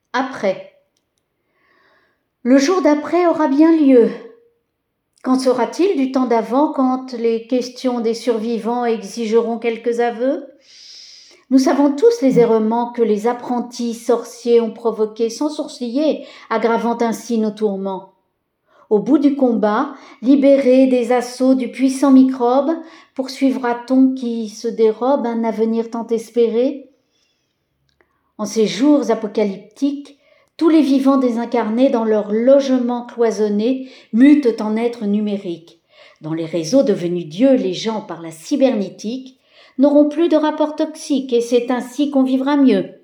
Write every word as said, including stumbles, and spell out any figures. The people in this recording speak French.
Après. Le jour d'après aura bien lieu. Qu'en sera-t-il du temps d'avant quand les questions des survivants exigeront quelques aveux ? Nous savons tous les errements que les apprentis sorciers ont provoqués sans sourciller, aggravant ainsi nos tourments. Au bout du combat, libérés des assauts du puissant microbe, poursuivra-t-on qui se dérobe un avenir tant espéré ? En ces jours apocalyptiques, tous les vivants désincarnés dans leur logement cloisonné mutent en êtres numériques. Dans les réseaux devenus dieux, les gens, par la cybernétique, n'auront plus de rapports toxiques et c'est ainsi qu'on vivra mieux.